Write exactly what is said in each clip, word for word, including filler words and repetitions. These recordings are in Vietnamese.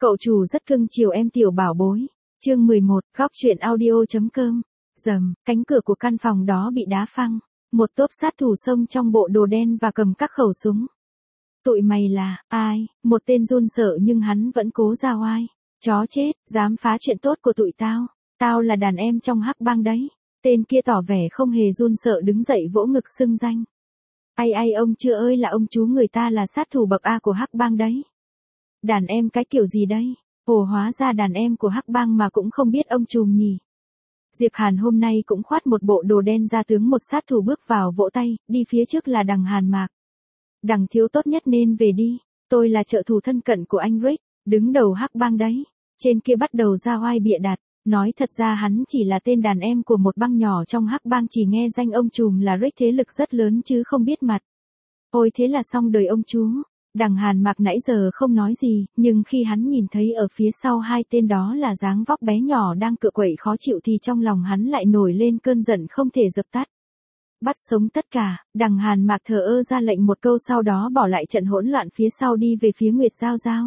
Cậu chủ rất cưng chiều em tiểu bảo bối. Chương mười một, góc truyện audio.com. Rầm, cánh cửa của căn phòng đó bị đá phăng. Một tốp sát thủ xông trong bộ đồ đen và cầm các khẩu súng. Tụi mày là, ai? Một tên run sợ nhưng hắn vẫn cố ra oai. Chó chết, dám phá chuyện tốt của tụi tao. Tao là đàn em trong hắc bang đấy. Tên kia tỏ vẻ không hề run sợ đứng dậy vỗ ngực xưng danh. Ai ai ông chưa ơi là ông chú người ta là sát thủ bậc A của hắc bang đấy. Đàn em cái kiểu gì đây? Ồ hóa ra đàn em của hắc bang mà cũng không biết ông trùm nhỉ. Diệp Hàn hôm nay cũng khoác một bộ đồ đen ra tướng một sát thủ bước vào vỗ tay, đi phía trước là đằng Hàn Mạc. Đằng thiếu tốt nhất nên về đi, tôi là trợ thủ thân cận của anh Rick, đứng đầu hắc bang đấy. Trên kia bắt đầu ra oai bịa đặt, nói thật ra hắn chỉ là tên đàn em của một bang nhỏ trong hắc bang, chỉ nghe danh ông trùm là Rick thế lực rất lớn chứ không biết mặt. Ôi thế là xong đời ông chú. Đằng Hàn Mạc nãy giờ không nói gì, nhưng khi hắn nhìn thấy ở phía sau hai tên đó là dáng vóc bé nhỏ đang cựa quậy khó chịu thì trong lòng hắn lại nổi lên cơn giận không thể dập tắt. Bắt sống tất cả, đằng Hàn Mạc thờ ơ ra lệnh một câu sau đó bỏ lại trận hỗn loạn phía sau đi về phía Nguyệt Giao Giao.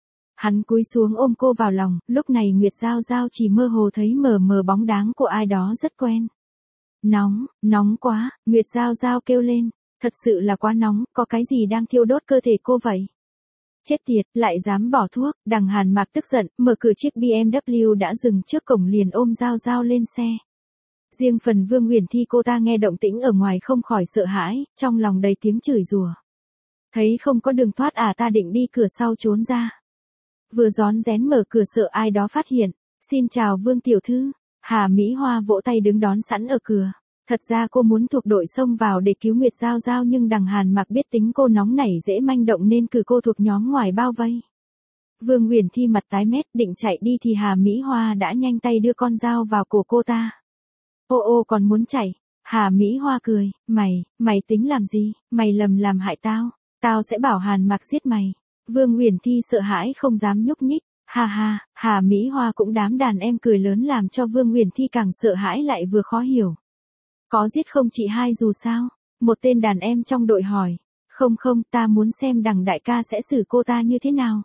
Hắn cúi xuống ôm cô vào lòng, lúc này Nguyệt Giao Giao chỉ mơ hồ thấy mờ mờ bóng dáng của ai đó rất quen. Nóng, nóng quá, Nguyệt Giao Giao kêu lên. Thật sự là quá nóng, có cái gì đang thiêu đốt cơ thể cô vậy? Chết tiệt, lại dám bỏ thuốc, đằng Hàn Mạc tức giận, mở cửa chiếc bê em vê đã dừng trước cổng liền ôm Giao Giao lên xe. Riêng phần Vương Huyền Thi cô ta nghe động tĩnh ở ngoài không khỏi sợ hãi, trong lòng đầy tiếng chửi rủa. Thấy không có đường thoát à, ta định đi cửa sau trốn ra. Vừa rón rén mở cửa sợ ai đó phát hiện, xin chào Vương tiểu thư, Hà Mỹ Hoa vỗ tay đứng đón sẵn ở cửa. Thật ra cô muốn thuộc đội xông vào để cứu Nguyệt Giao Giao nhưng đằng Hàn Mạc biết tính cô nóng nảy dễ manh động nên cử cô thuộc nhóm ngoài bao vây. Vương Huyền Thi mặt tái mét định chạy đi thì Hà Mỹ Hoa đã nhanh tay đưa con dao vào cổ cô ta. Ô ô còn muốn chạy, Hà Mỹ Hoa cười, mày, mày tính làm gì, mày lầm làm hại tao, tao sẽ bảo Hàn Mạc giết mày. Vương Huyền Thi sợ hãi không dám nhúc nhích, ha ha, Hà Mỹ Hoa cũng đám đàn em cười lớn làm cho Vương Huyền Thi càng sợ hãi lại vừa khó hiểu. Có giết không chị hai dù sao? Một tên đàn em trong đội hỏi. Không không, ta muốn xem đằng đại ca sẽ xử cô ta như thế nào.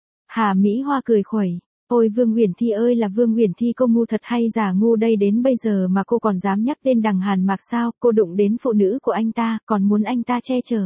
Hà Mỹ Hoa cười khuẩy. Ôi Vương Huyền Thi ơi là Vương Huyền Thi, cô ngu thật hay giả ngu đây, đến bây giờ mà cô còn dám nhắc tên đằng Hàn Mạc sao? Cô đụng đến phụ nữ của anh ta, còn muốn anh ta che chở.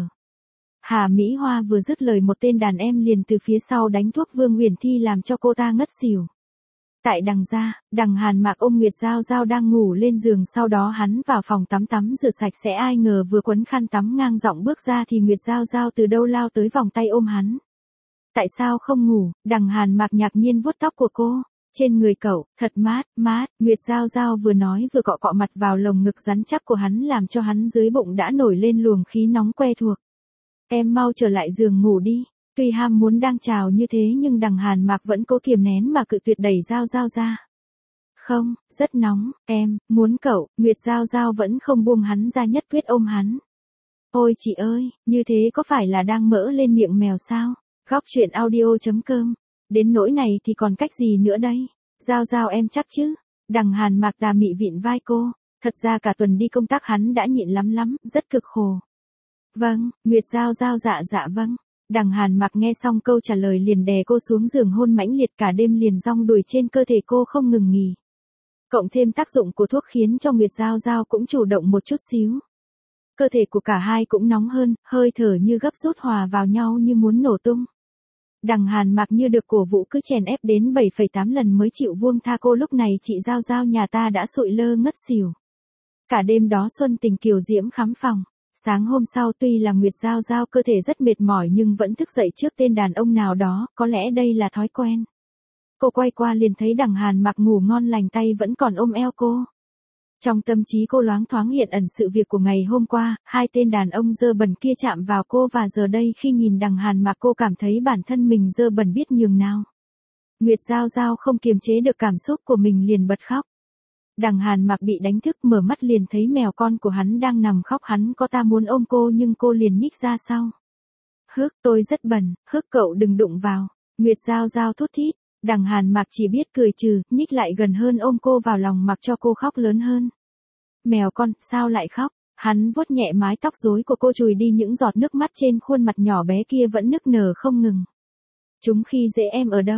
Hà Mỹ Hoa vừa dứt lời một tên đàn em liền từ phía sau đánh thuốc Vương Huyền Thi làm cho cô ta ngất xỉu. Tại đằng ra, đằng Hàn Mạc ôm Nguyệt Giao Giao đang ngủ lên giường, sau đó hắn vào phòng tắm tắm rửa sạch sẽ, ai ngờ vừa quấn khăn tắm ngang giọng bước ra thì Nguyệt Giao Giao từ đâu lao tới vòng tay ôm hắn. Tại sao không ngủ? Đằng Hàn Mạc ngạc nhiên vuốt tóc của cô. Trên người cậu, thật mát, mát, Nguyệt Giao Giao vừa nói vừa cọ cọ mặt vào lồng ngực rắn chắc của hắn làm cho hắn dưới bụng đã nổi lên luồng khí nóng quen thuộc. Em mau trở lại giường ngủ đi. Tuy ham muốn đang trào như thế nhưng đằng Hàn Mạc vẫn cố kiềm nén mà cự tuyệt đẩy Giao Giao ra. Không, rất nóng, em, muốn cậu, Nguyệt Giao Giao vẫn không buông hắn ra, nhất quyết ôm hắn. Ôi chị ơi, như thế có phải là đang mỡ lên miệng mèo sao? Góc truyện audio.com. Đến nỗi này thì còn cách gì nữa đây? Giao Giao em chắc chứ? Đằng Hàn Mạc tà mị vịn vai cô. Thật ra cả tuần đi công tác hắn đã nhịn lắm lắm, rất cực khổ. Vâng, Nguyệt Giao Giao dạ dạ vâng. Đằng Hàn Mạc nghe xong câu trả lời liền đè cô xuống giường hôn mãnh liệt, cả đêm liền rong đùi trên cơ thể cô không ngừng nghỉ. Cộng thêm tác dụng của thuốc khiến cho Nguyệt Giao Giao cũng chủ động một chút xíu. Cơ thể của cả hai cũng nóng hơn, hơi thở như gấp rút hòa vào nhau như muốn nổ tung. Đằng Hàn Mạc như được cổ vũ cứ chèn ép đến bảy phẩy tám lần mới chịu buông tha cô, lúc này chị Giao Giao nhà ta đã sụi lơ ngất xỉu. Cả đêm đó Xuân Tình kiều diễm khám phòng. Sáng hôm sau tuy là Nguyệt Giao Giao cơ thể rất mệt mỏi nhưng vẫn thức dậy trước tên đàn ông nào đó, có lẽ đây là thói quen. Cô quay qua liền thấy đằng Hàn Mạc ngủ ngon lành, tay vẫn còn ôm eo cô. Trong tâm trí cô loáng thoáng hiện ẩn sự việc của ngày hôm qua, hai tên đàn ông dơ bẩn kia chạm vào cô và giờ đây khi nhìn đằng Hàn Mạc cô cảm thấy bản thân mình dơ bẩn biết nhường nào. Nguyệt Giao Giao không kiềm chế được cảm xúc của mình liền bật khóc. Đằng Hàn Mạc bị đánh thức mở mắt liền thấy mèo con của hắn đang nằm khóc, hắn có ta muốn ôm cô nhưng cô liền nhích ra sau. Hước, tôi rất bẩn, hước cậu đừng đụng vào. Nguyệt Giao Giao thút thít, đằng Hàn Mạc chỉ biết cười trừ, nhích lại gần hơn ôm cô vào lòng mặc cho cô khóc lớn hơn. Mèo con, sao lại khóc? Hắn vuốt nhẹ mái tóc rối của cô chùi đi những giọt nước mắt trên khuôn mặt nhỏ bé kia vẫn nức nở không ngừng. Chúng khi dễ em ở đâu?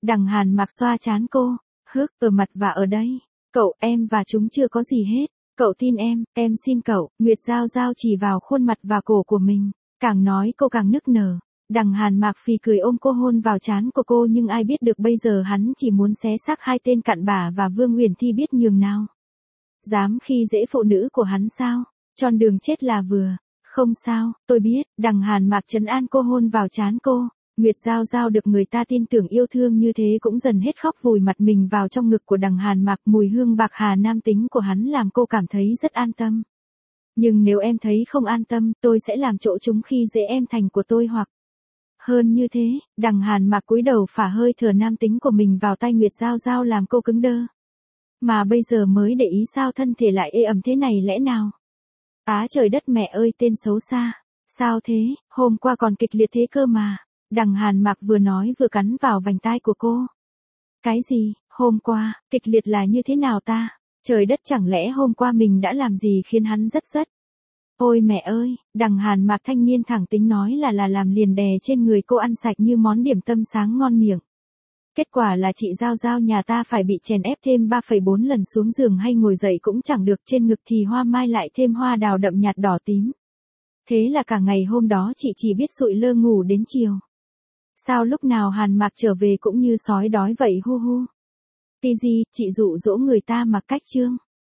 Đằng Hàn Mạc xoa trán cô. Hức, ở mặt và ở đây. Cậu, em và chúng chưa có gì hết. Cậu tin em, em xin cậu. Nguyệt Giao Giao chỉ vào khuôn mặt và cổ của mình. Càng nói cô càng nức nở. Đằng Hàn Mạc phì cười ôm cô hôn vào trán của cô, nhưng ai biết được bây giờ hắn chỉ muốn xé xác hai tên cặn bã và Vương Uyển Thi biết nhường nào. Dám khi dễ phụ nữ của hắn sao? Tròn đường chết là vừa. Không sao, tôi biết. Đằng Hàn Mạc trấn an cô, hôn vào trán cô. Nguyệt Giao Giao được người ta tin tưởng yêu thương như thế cũng dần hết khóc, vùi mặt mình vào trong ngực của đằng Hàn Mạc. Mùi hương bạc hà nam tính của hắn làm cô cảm thấy rất an tâm. Nhưng nếu em thấy không an tâm, tôi sẽ làm chỗ chúng khi dễ em thành của tôi, hoặc hơn như thế. Đằng Hàn Mạc cúi đầu phả hơi thở nam tính của mình vào tay Nguyệt Giao Giao làm cô cứng đơ. Mà bây giờ mới để ý sao thân thể lại ê ẩm thế này lẽ nào? Á trời đất mẹ ơi, tên xấu xa. Sao thế, hôm qua còn kịch liệt thế cơ mà. Đằng Hàn Mạc vừa nói vừa cắn vào vành tai của cô. Cái gì, hôm qua, kịch liệt là như thế nào ta? Trời đất, chẳng lẽ hôm qua mình đã làm gì khiến hắn rất rất? Ôi mẹ ơi, đằng Hàn Mạc thanh niên thẳng tính nói là là làm liền đè trên người cô ăn sạch như món điểm tâm sáng ngon miệng. Kết quả là chị Giao Giao nhà ta phải bị chèn ép thêm ba phẩy bốn lần xuống giường, hay ngồi dậy cũng chẳng được, trên ngực thì hoa mai lại thêm hoa đào đậm nhạt đỏ tím. Thế là cả ngày hôm đó chị chỉ biết sụi lơ ngủ đến chiều. Sao lúc nào Hàn Mạc trở về cũng như sói đói vậy hu hu. Tí gì, chị dụ dỗ người ta mà cách trương.